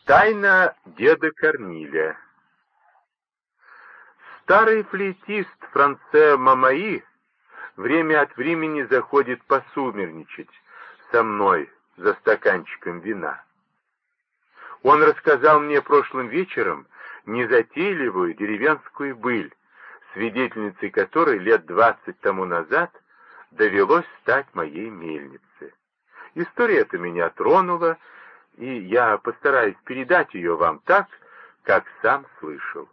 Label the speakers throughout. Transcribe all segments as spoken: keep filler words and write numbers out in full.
Speaker 1: Тайна деда Корниля. Старый флейтист Франце Мамаи время от времени заходит посумерничать со мной за стаканчиком вина. Он рассказал мне прошлым вечером незатейливую деревенскую быль, свидетельницей которой лет двадцать тому назад довелось стать моей мельницей. История эта меня тронула, и я постараюсь передать ее вам так, как сам слышал.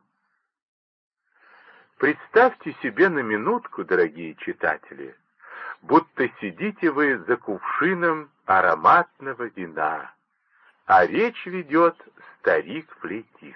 Speaker 1: Представьте себе на минутку, дорогие читатели, будто сидите вы за кувшином ароматного вина, а речь ведет старик-флейтист.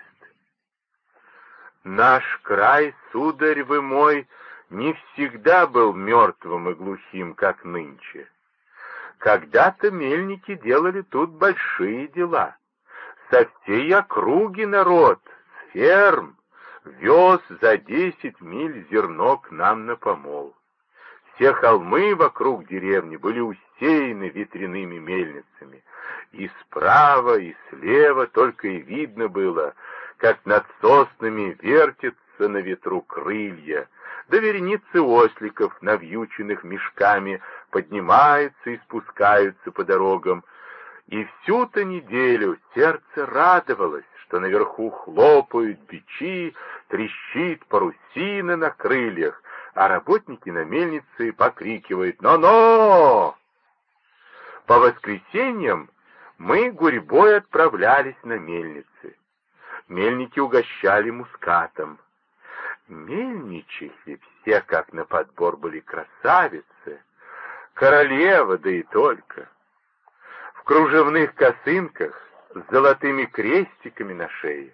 Speaker 1: Наш край, сударь вы мой, не всегда был мертвым и глухим, как нынче. Когда-то мельники делали тут большие дела. Со всей округи народ, с ферм, вез за десять миль зерно к нам на помол. Все холмы вокруг деревни были усеяны ветряными мельницами. И справа, и слева только и видно было, как над соснами вертятся на ветру крылья, да вереницы осликов, навьюченных мешками, поднимаются и спускаются по дорогам. И всю-то неделю сердце радовалось, что наверху хлопают бичи, трещит парусина на крыльях, а работники на мельнице покрикивают «Но-но!». По воскресеньям мы гурьбой отправлялись на мельницы. Мельники угощали мускатом. Мельничихи все как на подбор были красавицы, королева, да и только. В кружевных косынках с золотыми крестиками на шее.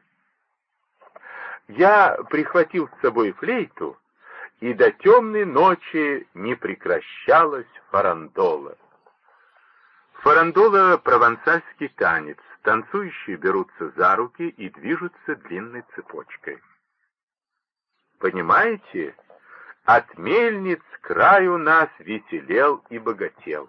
Speaker 1: Я прихватил с собой флейту, и до темной ночи не прекращалась фарандола. Фарандола — провансальский танец. Танцующие берутся за руки и движутся длинной цепочкой. Понимаете, от мельниц край у нас веселел и богател.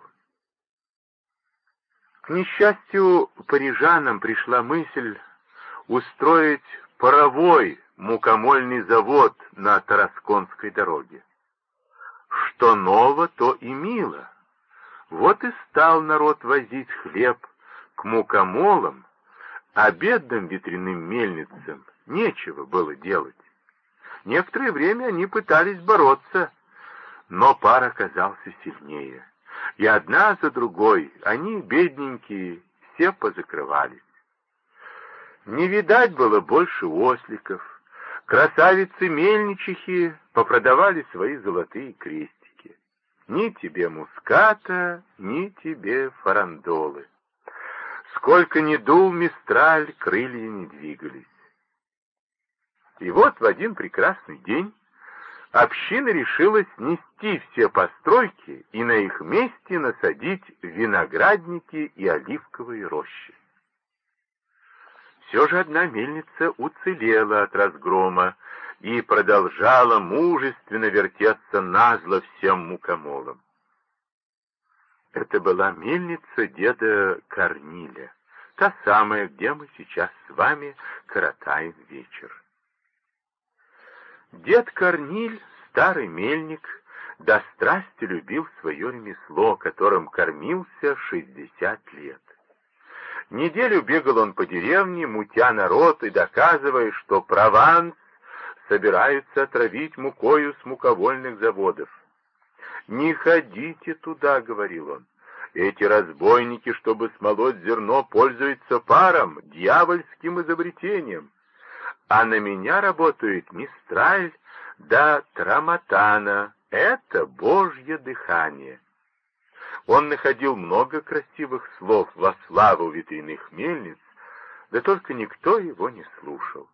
Speaker 1: К несчастью, парижанам пришла мысль устроить паровой мукомольный завод на Тарасконской дороге. Что ново, то и мило. Вот и стал народ возить хлеб к мукомолам, а бедным ветряным мельницам нечего было делать. Некоторое время они пытались бороться, но пар оказался сильнее, и одна за другой они, бедненькие, все позакрывались. Не видать было больше осликов, красавицы-мельничихи попродавали свои золотые крестики. Ни тебе муската, ни тебе фарандолы. Сколько ни дул мистраль, крылья не двигались. И вот в один прекрасный день община решилась снести все постройки и на их месте насадить виноградники и оливковые рощи. Все же одна мельница уцелела от разгрома и продолжала мужественно вертеться назло всем мукомолам. Это была мельница деда Корниля, та самая, где мы сейчас с вами коротаем вечер. Дед Корниль, старый мельник, до страсти любил свое ремесло, которым кормился шестьдесят лет. Неделю бегал он по деревне, мутя народ и доказывая, что Прованс собираются отравить мукою с муковольных заводов. «Не ходите туда», — говорил он. «Эти разбойники, чтобы смолоть зерно, пользуются паром, дьявольским изобретением. А на меня работает мистраль да трамотана. Это божье дыхание». Он находил много красивых слов во славу ветряных мельниц, да только никто его не слушал.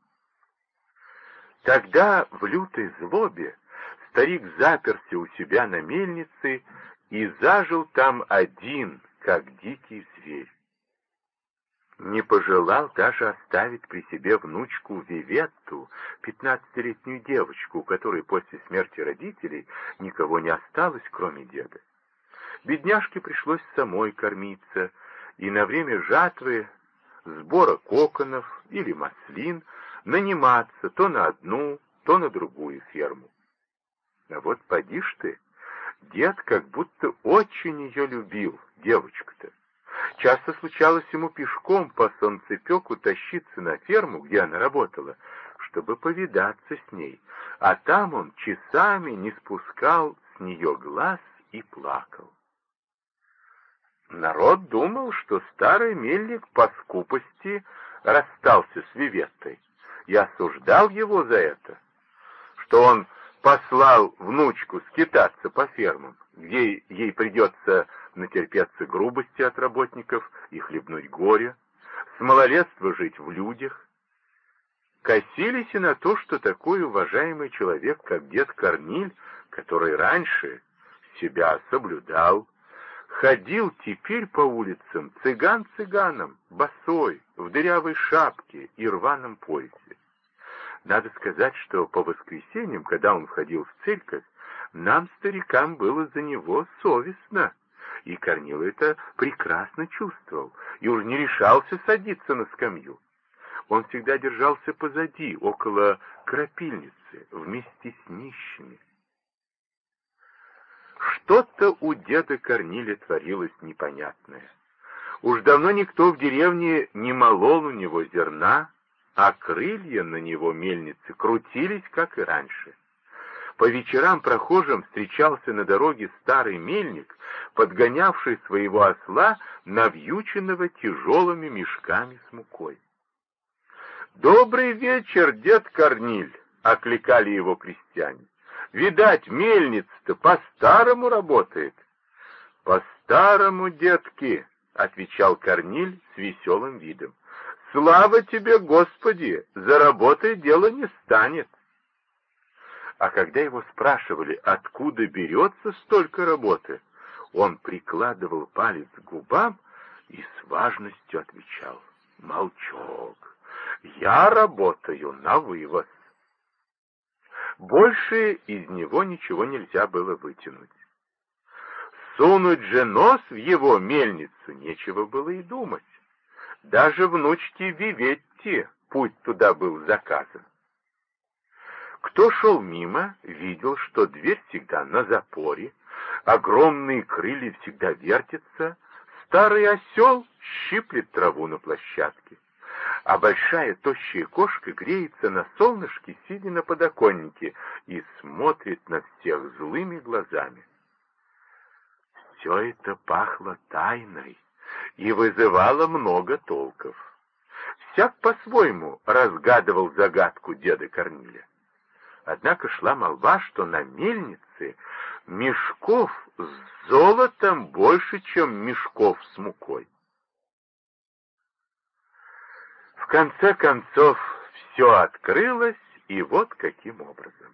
Speaker 1: Тогда в лютой злобе старик заперся у себя на мельнице и зажил там один, как дикий зверь. Не пожелал даже оставить при себе внучку Виветту, пятнадцатилетнюю девочку, у которой после смерти родителей никого не осталось, кроме деда. Бедняжке пришлось самой кормиться, и на время жатвы сбора коконов или маслин, наниматься то на одну, то на другую ферму. А вот поди ж ты, дед как будто очень ее любил, девочку-то. Часто случалось ему пешком по солнцепеку тащиться на ферму, где она работала, чтобы повидаться с ней, а там он часами не спускал с нее глаз и плакал. Народ думал, что старый мельник по скупости расстался с Виветтой, и осуждал его за это, что он послал внучку скитаться по фермам, где ей придется натерпеться грубости от работников и хлебнуть горе, с малолетства жить в людях. Косились и на то, что такой уважаемый человек, как дед Корниль, который раньше себя соблюдал, ходил теперь по улицам цыган цыганом, босой, в дырявой шапке и рваном поясе. Надо сказать, что по воскресеньям, когда он входил в церковь, нам, старикам, было за него совестно, и Корнил это прекрасно чувствовал, и уж не решался садиться на скамью. Он всегда держался позади, около крапильницы, вместе с нищими. Что-то у деда Корниля творилось непонятное. Уж давно никто в деревне не молол у него зерна, а крылья на него мельницы крутились, как и раньше. По вечерам прохожим встречался на дороге старый мельник, подгонявший своего осла, навьюченного тяжелыми мешками с мукой. «Добрый вечер, дед Корниль!» — окликали его крестьяне. «Видать, мельница-то по-старому работает». «По-старому, детки!» — отвечал Корниль с веселым видом. «Слава тебе, Господи! За работой дело не станет». А когда его спрашивали, откуда берется столько работы, он прикладывал палец к губам и с важностью отвечал: «Молчок, я работаю на вывоз». Больше из него ничего нельзя было вытянуть. Сунуть же нос в его мельницу нечего было и думать. Даже внучке Виветте путь туда был заказан. Кто шел мимо, видел, что дверь всегда на запоре, огромные крылья всегда вертятся, старый осел щиплет траву на площадке, а большая тощая кошка греется на солнышке, сидя на подоконнике, и смотрит на всех злыми глазами. Все это пахло тайной и вызывало много толков. Всяк по-своему разгадывал загадку деда Корниля. Однако шла молва, что на мельнице мешков с золотом больше, чем мешков с мукой. В конце концов, все открылось, и вот каким образом.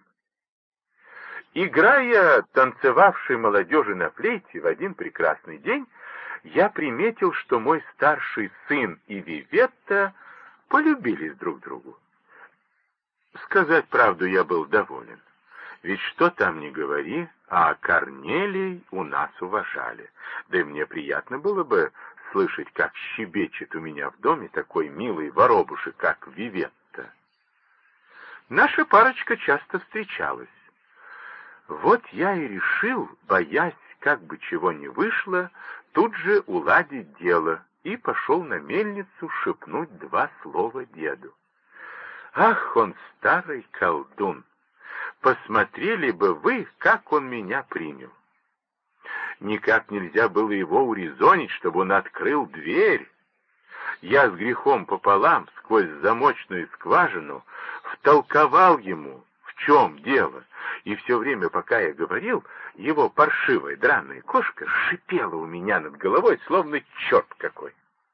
Speaker 1: Играя танцевавшей молодежи на флейте в один прекрасный день, я приметил, что мой старший сын и Виветта полюбились друг другу. Сказать правду, я был доволен. Ведь что там ни говори, а Корнелий у нас уважали. Да и мне приятно было бы слышать, как щебечет у меня в доме такой милый воробушек, как Виветта. Наша парочка часто встречалась. Вот я и решил, боясь, как бы чего не вышло, тут же уладить дело, и пошел на мельницу шепнуть два слова деду. Ах, он старый колдун! Посмотрели бы вы, как он меня принял. Никак нельзя было его урезонить, чтобы он открыл дверь. Я с грехом пополам, сквозь замочную скважину, втолковал ему, в чем дело, и все время, пока я говорил, его паршивая драная кошка шипела у меня над головой, словно черт какой.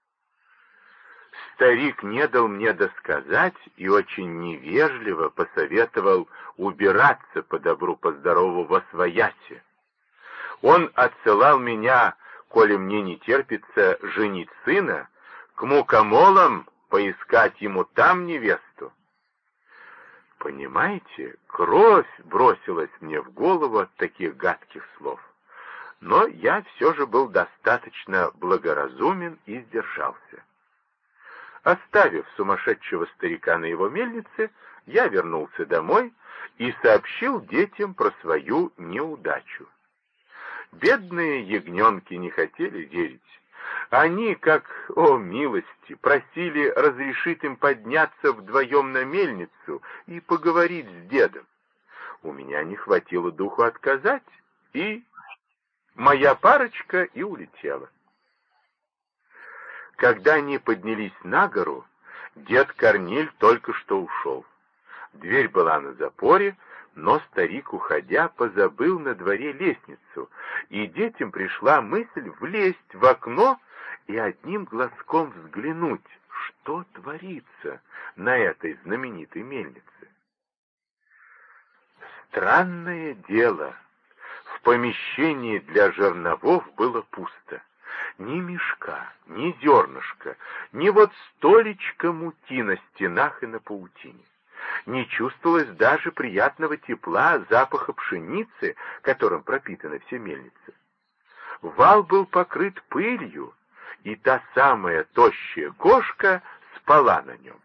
Speaker 1: Старик не дал мне досказать и очень невежливо посоветовал убираться по добру, по здорову восвояси. Он отсылал меня, коли мне не терпится женить сына, к мукомолам поискать ему там невесту. Понимаете, кровь бросилась мне в голову от таких гадких слов, но я все же был достаточно благоразумен и сдержался. Оставив сумасшедшего старика на его мельнице, я вернулся домой и сообщил детям про свою неудачу. Бедные ягненки не хотели верить. Они, как, о милости, просили разрешить им подняться вдвоем на мельницу и поговорить с дедом. У меня не хватило духу отказать, и моя парочка и улетела. Когда они поднялись на гору, дед Корниль только что ушел. Дверь была на запоре, но старик, уходя, позабыл на дворе лестницу, и детям пришла мысль влезть в окно и одним глазком взглянуть, что творится на этой знаменитой мельнице. Странное дело, в помещении для жерновов было пусто. Ни мешка, ни зернышка, ни вот столечка муки на стенах и на паутине. Не чувствовалось даже приятного тепла, запаха пшеницы, которым пропитаны все мельницы. Вал был покрыт пылью, и та самая тощая кошка спала на нем.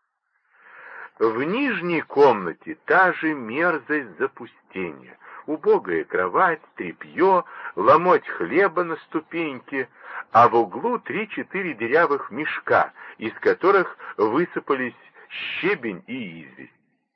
Speaker 1: В нижней комнате та же мерзость запустения. Убогая кровать, тряпье, ломоть хлеба на ступеньке, а в углу три-четыре дырявых мешка, из которых высыпались щебень и известь.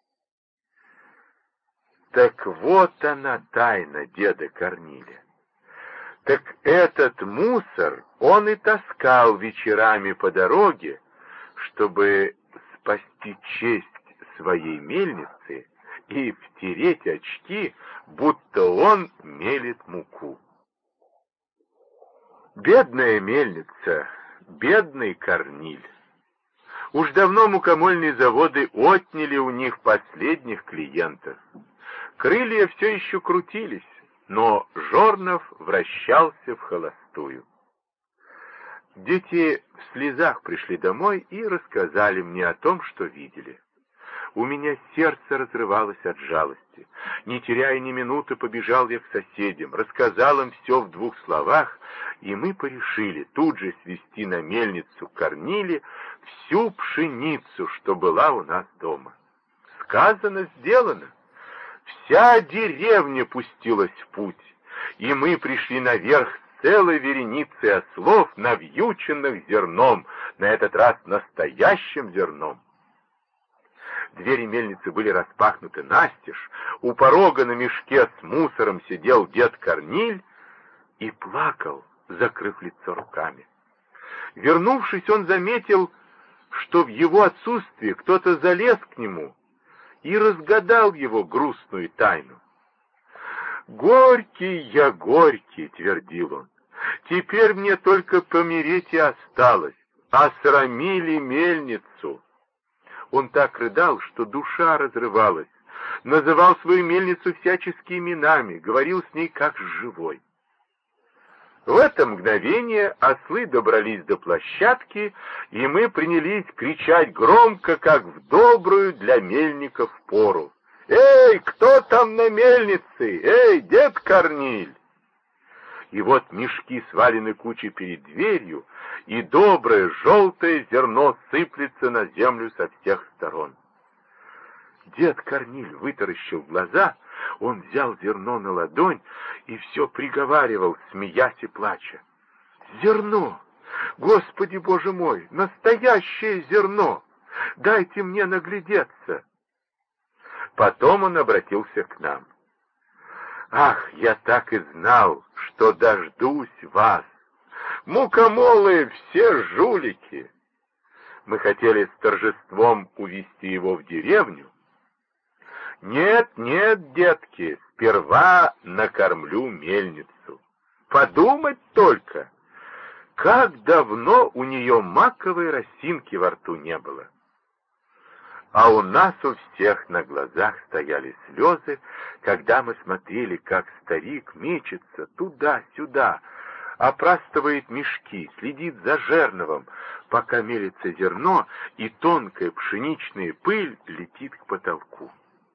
Speaker 1: Так вот она тайна деда Корниля. Так этот мусор он и таскал вечерами по дороге, чтобы спасти честь своей мельницы и втереть очки, будто он мелет муку. Бедная мельница, бедный Корниль. Уж давно мукомольные заводы отняли у них последних клиентов. Крылья все еще крутились, но Жорнов вращался в холостую. Дети в слезах пришли домой и рассказали мне о том, что видели. У меня сердце разрывалось от жалости. Не теряя ни минуты, побежал я к соседям, рассказал им все в двух словах, и мы порешили тут же свести на мельницу Корниле всю пшеницу, что была у нас дома. Сказано, сделано. Вся деревня пустилась в путь, и мы пришли наверх целой вереницей ослов, навьюченных зерном, на этот раз настоящим зерном. Двери мельницы были распахнуты настежь, у порога на мешке с мусором сидел дед Корниль и плакал, закрыв лицо руками. Вернувшись, он заметил, что в его отсутствии кто-то залез к нему и разгадал его грустную тайну. «Горький я, горький», — твердил он, — «теперь мне только помереть и осталось, осрамили мельницу». Он так рыдал, что душа разрывалась, называл свою мельницу всяческими именами, говорил с ней как с живой. В это мгновение ослы добрались до площадки, и мы принялись кричать громко, как в добрую для мельников пору. «Эй, кто там на мельнице? Эй, дед Корниль!» И вот мешки свалены кучей перед дверью, и доброе желтое зерно сыплется на землю со всех сторон. Дед Корниль вытаращил глаза, он взял зерно на ладонь и все приговаривал, смеясь и плача. «Зерно! Господи Боже мой! Настоящее зерно! Дайте мне наглядеться!» Потом он обратился к нам. «Ах, я так и знал, что дождусь вас! Мукомолы все жулики!» Мы хотели с торжеством увести его в деревню. «Нет, нет, детки, сперва накормлю мельницу. Подумать только, как давно у нее маковой росинки во рту не было!» А у нас у всех на глазах стояли слезы, когда мы смотрели, как старик мечется туда-сюда, опростывает мешки, следит за жерновом, пока мелится зерно, и тонкая пшеничная пыль летит к потолку.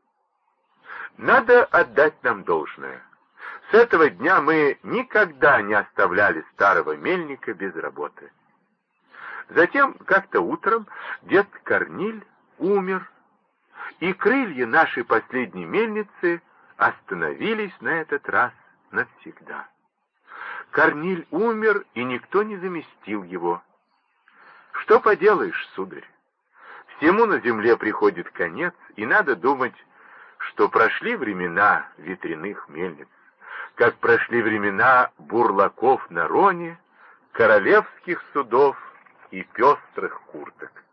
Speaker 1: Надо отдать нам должное. С этого дня мы никогда не оставляли старого мельника без работы. Затем, как-то утром, дед Корниль умер, и крылья нашей последней мельницы остановились на этот раз навсегда. Корниль умер, и никто не заместил его. Что поделаешь, сударь? Всему на земле приходит конец, и надо думать, что прошли времена ветряных мельниц, как прошли времена бурлаков на Роне, королевских судов и пестрых курток.